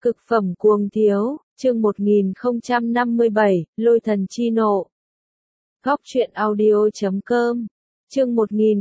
Cực phẩm cuồng thiếu, chương 1057, Lôi thần chi nộ. Góc truyện audio.com, chương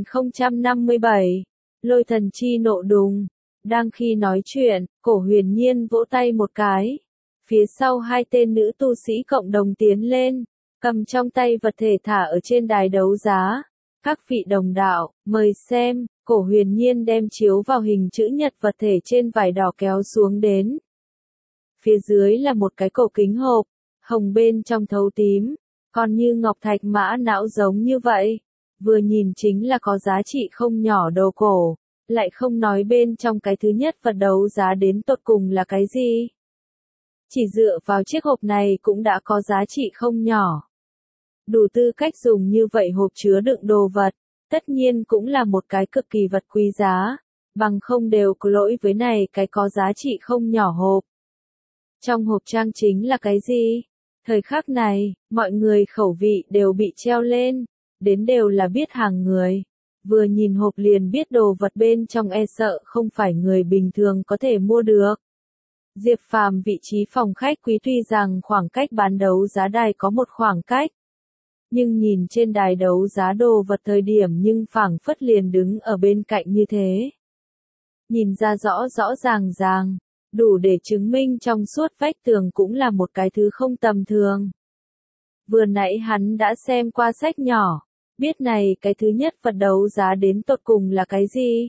1057, Lôi thần chi nộ đùng. Đang khi nói chuyện, Cổ Huyền Nhiên vỗ tay một cái. Phía sau hai tên nữ tu sĩ cộng đồng tiến lên, cầm trong tay vật thể thả ở trên đài đấu giá. Các vị đồng đạo, mời xem. Cổ Huyền Nhiên đem chiếu vào hình chữ nhật vật thể trên vải đỏ kéo xuống đến. Phía dưới là một cái cổ kính hộp, hồng bên trong thấu tím, còn như ngọc thạch mã não giống như vậy. Vừa nhìn chính là có giá trị không nhỏ đồ cổ, lại không nói bên trong cái thứ nhất vật đấu giá đến tột cùng là cái gì. Chỉ dựa vào chiếc hộp này cũng đã có giá trị không nhỏ. Đủ tư cách dùng như vậy hộp chứa đựng đồ vật, tất nhiên cũng là một cái cực kỳ vật quý giá, bằng không đều có lỗi với này cái có giá trị không nhỏ hộp. Trong hộp trang chính là cái gì? Thời khắc này, mọi người khẩu vị đều bị treo lên, đến đều là biết hàng người. Vừa nhìn hộp liền biết đồ vật bên trong e sợ không phải người bình thường có thể mua được. Diệp Phàm vị trí phòng khách quý tuy rằng khoảng cách bán đấu giá đài có một khoảng cách. Nhưng nhìn trên đài đấu giá đồ vật thời điểm nhưng phảng phất liền đứng ở bên cạnh như thế. Nhìn ra rõ rõ ràng, đủ để chứng minh trong suốt vách tường cũng là một cái thứ không tầm thường. Vừa nãy hắn đã xem qua sách nhỏ, biết này cái thứ nhất vật đấu giá đến tột cùng là cái gì.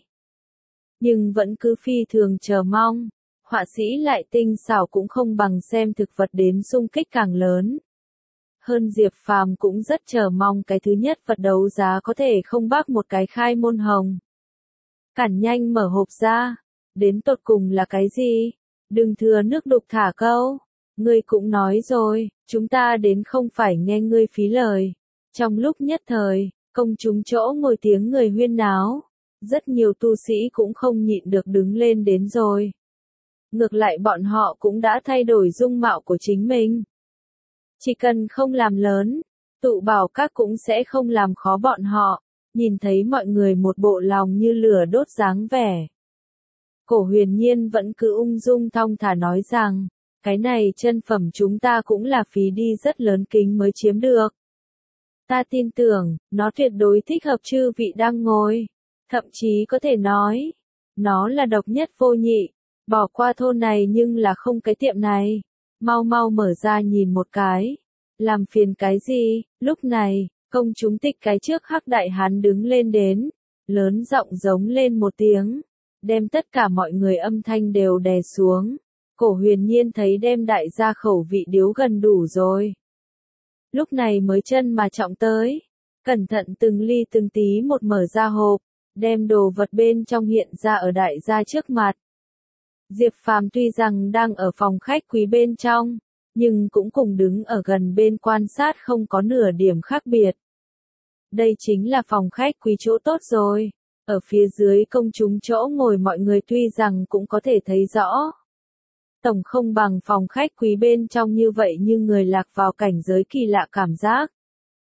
Nhưng vẫn cứ phi thường chờ mong, họa sĩ lại tinh xảo cũng không bằng xem thực vật đến xung kích càng lớn. Hơn Diệp Phàm cũng rất chờ mong cái thứ nhất vật đấu giá có thể không bác một cái khai môn hồng. Cản nhanh mở hộp ra, đến tột cùng là cái gì? Đừng thừa nước đục thả câu. Ngươi cũng nói rồi, chúng ta đến không phải nghe ngươi phí lời. Trong lúc nhất thời, công chúng chỗ ngồi tiếng người huyên náo. Rất nhiều tu sĩ cũng không nhịn được đứng lên đến rồi. Ngược lại bọn họ cũng đã thay đổi dung mạo của chính mình. Chỉ cần không làm lớn, tụ bảo các cũng sẽ không làm khó bọn họ. Nhìn thấy mọi người một bộ lòng như lửa đốt dáng vẻ. Cổ Huyền Nhiên vẫn cứ ung dung thong thả nói rằng, cái này chân phẩm chúng ta cũng là phí đi rất lớn kính mới chiếm được. Ta tin tưởng, nó tuyệt đối thích hợp chư vị đang ngồi. Thậm chí có thể nói, nó là độc nhất vô nhị. Bỏ qua thôn này nhưng là không cái tiệm này. Mau mau mở ra nhìn một cái. Làm phiền cái gì? Lúc này, công chúng tịch cái trước hắc đại hán đứng lên đến. Lớn giọng giống lên một tiếng. Đem tất cả mọi người âm thanh đều đè xuống. Cổ Huyền Nhiên thấy đem đại gia khẩu vị điếu gần đủ rồi. Lúc này mới chân mà trọng tới. Cẩn thận từng ly từng tí một mở ra hộp. Đem đồ vật bên trong hiện ra ở đại gia trước mặt. Diệp Phàm tuy rằng đang ở phòng khách quý bên trong, nhưng cũng cùng đứng ở gần bên quan sát không có nửa điểm khác biệt. Đây chính là phòng khách quý chỗ tốt rồi. Ở phía dưới công chúng chỗ ngồi mọi người tuy rằng cũng có thể thấy rõ. Tổng không bằng phòng khách quý bên trong như vậy như người lạc vào cảnh giới kỳ lạ cảm giác.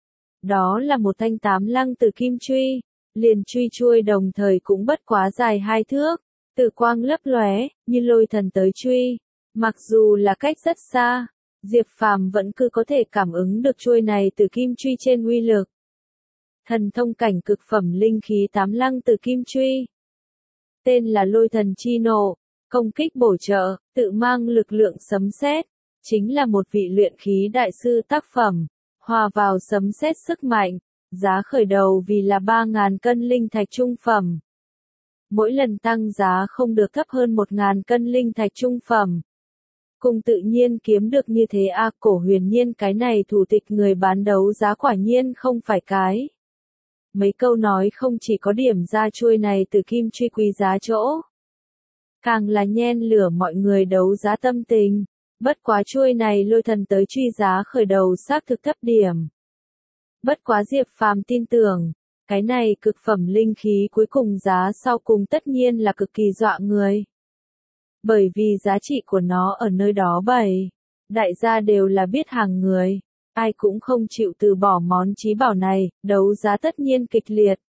Đó là một thanh tám lăng từ kim truy, liền truy chuôi đồng thời cũng bất quá dài 2 thước. Từ quang lấp lóe, như lôi thần tới truy. Mặc dù là cách rất xa, Diệp Phàm vẫn cứ có thể cảm ứng được chuôi này từ kim truy trên uy lực. Thần thông cảnh cực phẩm linh khí tám lăng từ kim truy. Tên là lôi thần chi nộ, công kích bổ trợ, tự mang lực lượng sấm sét, chính là một vị luyện khí đại sư tác phẩm, hòa vào sấm sét sức mạnh, giá khởi đầu vì là 3.000 cân linh thạch trung phẩm. Mỗi lần tăng giá không được thấp hơn 1.000 cân linh thạch trung phẩm. Cùng tự nhiên kiếm được như thế Cổ Huyền Nhiên cái này thủ tịch người bán đấu giá quả nhiên không phải cái. Mấy câu nói không chỉ có điểm ra chuôi này từ kim truy quý giá chỗ. Càng là nhen lửa mọi người đấu giá tâm tình. Bất quá chuôi này lôi thần tới truy giá khởi đầu xác thực thấp điểm. Bất quá Diệp Phàm tin tưởng. Cái này cực phẩm linh khí cuối cùng giá sau cùng tất nhiên là cực kỳ dọa người. Bởi vì giá trị của nó ở nơi đó bày. Đại gia đều là biết hàng người. Ai cũng không chịu từ bỏ món chí bảo này, đấu giá tất nhiên kịch liệt.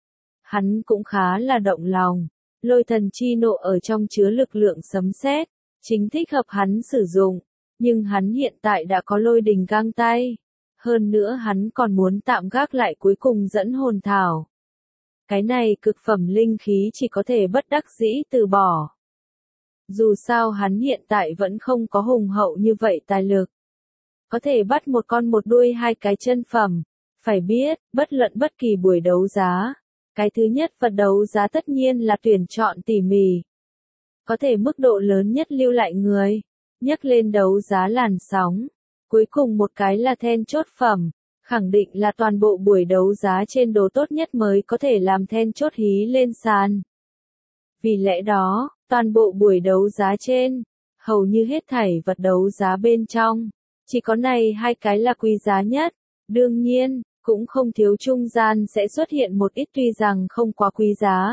Hắn cũng khá là động lòng. Lôi thần chi nộ ở trong chứa lực lượng sấm sét. chính thích hợp hắn sử dụng, nhưng hắn hiện tại đã có lôi đình găng tay. Hơn nữa hắn còn muốn tạm gác lại cuối cùng dẫn hồn thảo. Cái này cực phẩm linh khí chỉ có thể bất đắc dĩ từ bỏ. Dù sao hắn hiện tại vẫn không có hùng hậu như vậy tài lực. Có thể bắt một con một đuôi hai cái chân phẩm. Phải biết, bất luận bất kỳ buổi đấu giá. Cái thứ nhất vật đấu giá tất nhiên là tuyển chọn tỉ mỉ. Có thể mức độ lớn nhất lưu lại người. Nhắc lên đấu giá làn sóng. Cuối cùng một cái là then chốt phẩm. Khẳng định là toàn bộ buổi đấu giá trên đồ tốt nhất mới có thể làm then chốt hí lên sàn. Vì lẽ đó, toàn bộ buổi đấu giá trên, hầu như hết thảy vật đấu giá bên trong, chỉ có này hai cái là quý giá nhất. Đương nhiên, cũng không thiếu trung gian sẽ xuất hiện một ít tuy rằng không quá quý giá.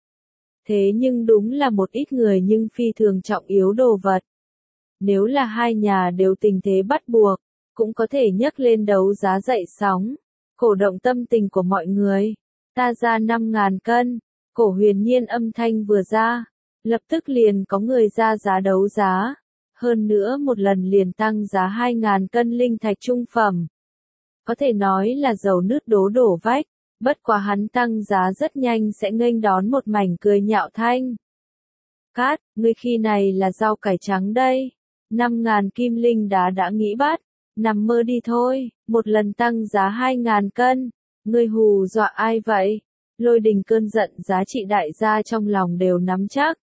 Thế nhưng đúng là một ít người nhưng phi thường trọng yếu đồ vật. Nếu là hai nhà đều tình thế bắt buộc, cũng có thể nhấc lên đấu giá dậy sóng, cổ động tâm tình của mọi người. Ta ra 5.000 cân, Cổ Huyền Nhiên âm thanh vừa ra, lập tức liền có người ra giá đấu giá, hơn nữa một lần liền tăng giá 2.000 cân linh thạch trung phẩm. Có thể nói là dầu nứt đố đổ vách, bất quá hắn tăng giá rất nhanh sẽ nghênh đón một mảnh cười nhạo thanh. Cát, ngươi khi này là rau cải trắng đây, 5.000 kim linh đá đã nghĩ bắt, nằm mơ đi thôi, một lần tăng giá 2.000 cân, ngươi hù dọa ai vậy? Lôi Đình cơn giận giá trị đại gia trong lòng đều nắm chắc.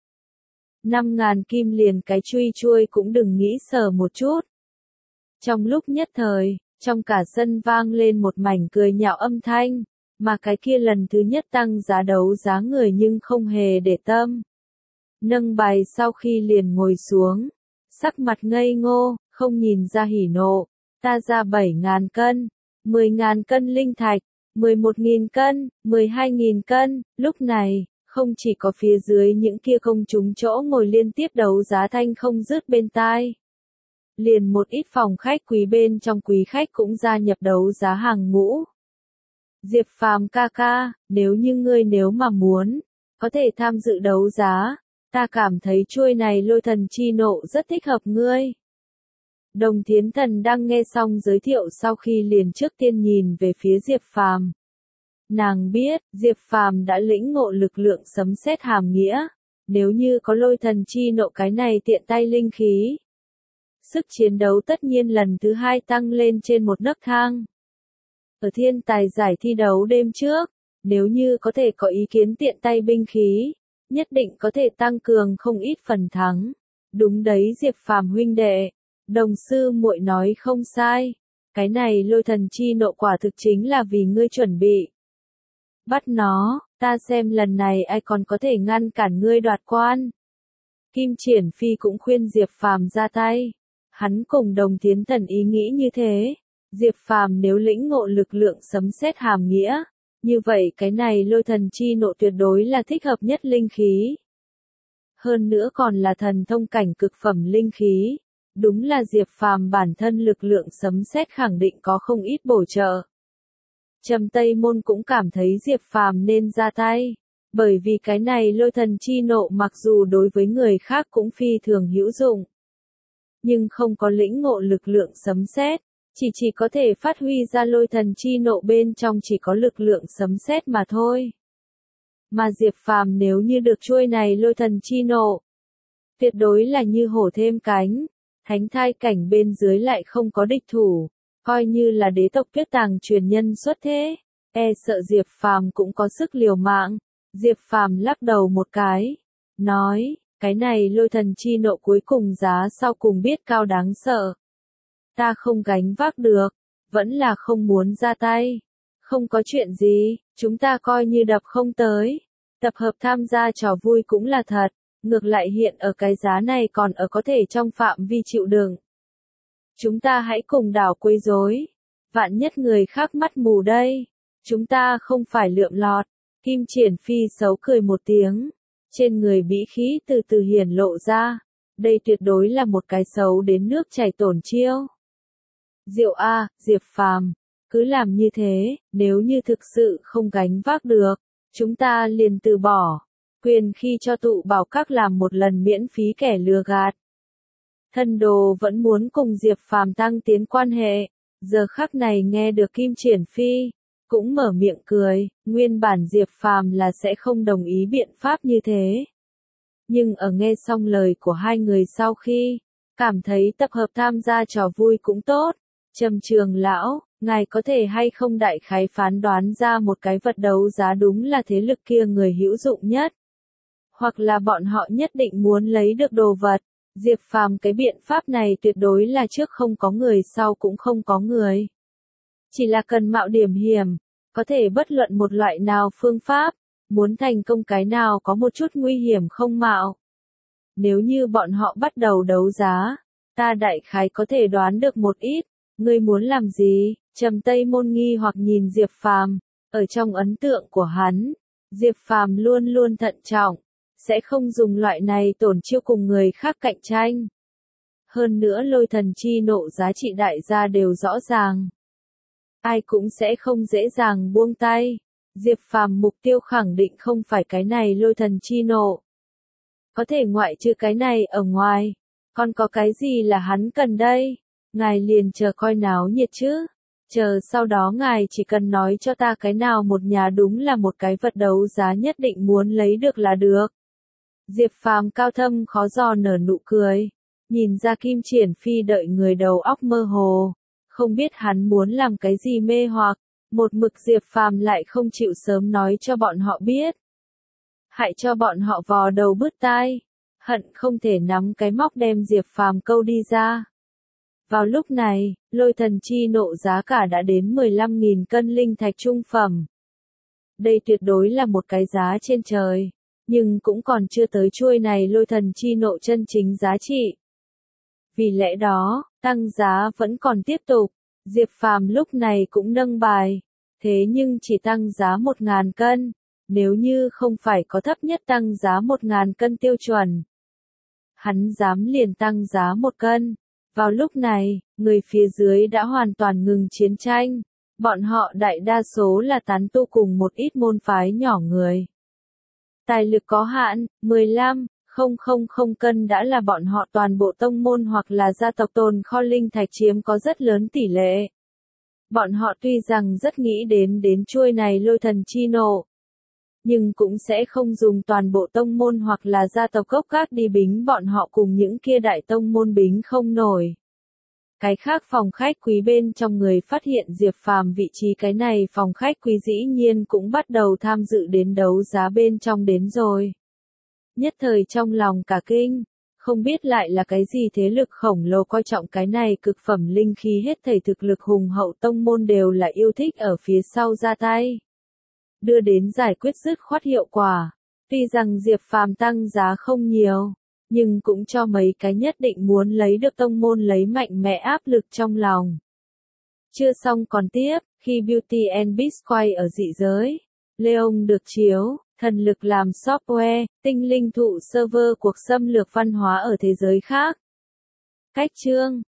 5.000 kim liền cái chuy chuôi cũng đừng nghĩ sờ một chút. Trong lúc nhất thời, trong cả sân vang lên một mảnh cười nhạo âm thanh, mà cái kia lần thứ nhất tăng giá đấu giá người nhưng không hề để tâm. Nâng bài sau khi liền ngồi xuống, sắc mặt ngây ngô, không nhìn ra hỉ nộ, ta ra 7.000 cân, 10.000 cân linh thạch, 11.000 cân, 12.000 cân, lúc này, không chỉ có phía dưới những kia công chúng chỗ ngồi liên tiếp đấu giá thanh không dứt bên tai. Liền một ít phòng khách quý bên trong quý khách cũng gia nhập đấu giá hàng ngũ. Diệp Phàm ca ca, nếu như ngươi nếu mà muốn, có thể tham dự đấu giá, ta cảm thấy chuôi này lôi thần chi nộ rất thích hợp ngươi. Đồng Thiến Thần đang nghe xong giới thiệu sau khi liền trước tiên nhìn về phía Diệp Phàm. Nàng biết, Diệp Phàm đã lĩnh ngộ lực lượng sấm sét hàm nghĩa, nếu như có lôi thần chi nộ cái này tiện tay linh khí. Sức chiến đấu tất nhiên lần thứ hai tăng lên trên một nấc thang. Ở thiên tài giải thi đấu đêm trước, nếu như có thể có ý kiến tiện tay binh khí, nhất định có thể tăng cường không ít phần thắng. Đúng đấy Diệp Phàm huynh đệ, đồng sư muội nói không sai, cái này lôi thần chi nộ quả thực chính là vì ngươi chuẩn bị. Bắt nó, ta xem lần này ai còn có thể ngăn cản ngươi đoạt quan. Kim Triển Phi cũng khuyên Diệp Phàm ra tay. Hắn cùng Đồng Thiến Thần ý nghĩ như thế. Diệp Phàm nếu lĩnh ngộ lực lượng sấm sét hàm nghĩa, như vậy cái này lôi thần chi nộ tuyệt đối là thích hợp nhất linh khí. Hơn nữa còn là thần thông cảnh cực phẩm linh khí. Đúng là Diệp Phàm bản thân lực lượng sấm sét khẳng định có không ít bổ trợ. Trầm Tây Môn cũng cảm thấy Diệp Phàm nên ra tay, bởi vì cái này lôi thần chi nộ mặc dù đối với người khác cũng phi thường hữu dụng, nhưng không có lĩnh ngộ lực lượng sấm sét, chỉ có thể phát huy ra lôi thần chi nộ bên trong chỉ có lực lượng sấm sét mà thôi. Mà Diệp Phàm nếu như được chuôi này lôi thần chi nộ, tuyệt đối là như hổ thêm cánh, thánh thai cảnh bên dưới lại không có địch thủ. Coi như là đế tộc Tuyết Tàng truyền nhân xuất thế, e sợ Diệp Phàm cũng có sức liều mạng. Diệp Phàm lắc đầu một cái, nói, cái này lôi thần chi nộ cuối cùng giá sau cùng biết cao đáng sợ. Ta không gánh vác được, vẫn là không muốn ra tay. Không có chuyện gì, chúng ta coi như đập không tới. Tập hợp tham gia trò vui cũng là thật, ngược lại hiện ở cái giá này còn ở có thể trong phạm vi chịu đựng. Chúng ta hãy cùng đảo quấy rối. Vạn nhất người khác mắt mù đây. Chúng ta không phải lượm lọt. Kim Triển Phi xấu cười một tiếng. Trên người bĩ khí từ từ hiển lộ ra. Đây tuyệt đối là một cái xấu đến nước chảy tổn chiêu. Diệu A, Diệp Phàm, cứ làm như thế, nếu như thực sự không gánh vác được, chúng ta liền từ bỏ. Quyền khi cho tụ bảo các làm một lần miễn phí kẻ lừa gạt. Thân đồ vẫn muốn cùng Diệp Phàm tăng tiến quan hệ, giờ khắc này nghe được Kim Triển Phi, cũng mở miệng cười, nguyên bản Diệp Phàm là sẽ không đồng ý biện pháp như thế. Nhưng ở nghe xong lời của hai người sau khi, cảm thấy tập hợp tham gia trò vui cũng tốt. Trầm Trường lão, ngài có thể hay không đại khái phán đoán ra một cái vật đấu giá đúng là thế lực kia người hữu dụng nhất? Hoặc là bọn họ nhất định muốn lấy được đồ vật? Diệp Phàm cái biện pháp này tuyệt đối là trước không có người sau cũng không có người. Chỉ là cần mạo điểm hiểm, có thể bất luận một loại nào phương pháp, muốn thành công cái nào có một chút nguy hiểm không mạo. Nếu như bọn họ bắt đầu đấu giá, ta đại khái có thể đoán được một ít, ngươi muốn làm gì? Trầm Tây Môn nghi hoặc nhìn Diệp Phàm, ở trong ấn tượng của hắn, Diệp Phàm luôn luôn thận trọng, sẽ không dùng loại này tổn chiêu cùng người khác cạnh tranh. Hơn nữa lôi thần chi nộ giá trị đại gia đều rõ ràng. Ai cũng sẽ không dễ dàng buông tay. Diệp Phàm mục tiêu khẳng định không phải cái này lôi thần chi nộ. Có thể ngoại trừ cái này ở ngoài, còn có cái gì là hắn cần đây? Ngài liền chờ coi náo nhiệt chứ. Chờ sau đó ngài chỉ cần nói cho ta cái nào một nhà đúng là một cái vật đấu giá nhất định muốn lấy được là được. Diệp Phàm cao thâm khó dò nở nụ cười, nhìn ra Kim Triển Phi đợi người đầu óc mơ hồ, không biết hắn muốn làm cái gì mê hoặc, một mực Diệp Phàm lại không chịu sớm nói cho bọn họ biết. Hại cho bọn họ vò đầu bứt tai, hận không thể nắm cái móc đem Diệp Phàm câu đi ra. Vào lúc này, lôi thần chi nộ giá cả đã đến 15.000 cân linh thạch trung phẩm. Đây tuyệt đối là một cái giá trên trời, nhưng cũng còn chưa tới chuôi này lôi thần chi nộ chân chính giá trị. Vì lẽ đó, tăng giá vẫn còn tiếp tục, Diệp Phàm lúc này cũng nâng bài, thế nhưng chỉ tăng giá 1.000 cân, nếu như không phải có thấp nhất tăng giá 1.000 cân tiêu chuẩn. Hắn dám liền tăng giá 1 cân. Vào lúc này, người phía dưới đã hoàn toàn ngừng chiến tranh, bọn họ đại đa số là tán tu cùng một ít môn phái nhỏ người. Tài lực có hạn, 15,000 cân đã là bọn họ toàn bộ tông môn hoặc là gia tộc tồn kho linh thạch chiếm có rất lớn tỷ lệ. Bọn họ tuy rằng rất nghĩ đến chuôi này lôi thần chi nộ, nhưng cũng sẽ không dùng toàn bộ tông môn hoặc là gia tộc gốc gác đi bính bọn họ cùng những kia đại tông môn bính không nổi. Cái khác phòng khách quý bên trong người phát hiện Diệp Phàm vị trí cái này phòng khách quý dĩ nhiên cũng bắt đầu tham dự đến đấu giá bên trong đến rồi. Nhất thời trong lòng cả kinh, không biết lại là cái gì thế lực khổng lồ coi trọng cái này cực phẩm linh khí hết thảy thực lực hùng hậu tông môn đều là yêu thích ở phía sau ra tay. Đưa đến giải quyết dứt khoát hiệu quả. Tuy rằng Diệp Phàm tăng giá không nhiều, nhưng cũng cho mấy cái nhất định muốn lấy được tông môn lấy mạnh mẽ áp lực trong lòng. Chưa xong còn tiếp, khi Beauty and Beast quay ở dị giới, Leon được chiếu, thần lực làm software, tinh linh thụ server cuộc xâm lược văn hóa ở thế giới khác. Cách chương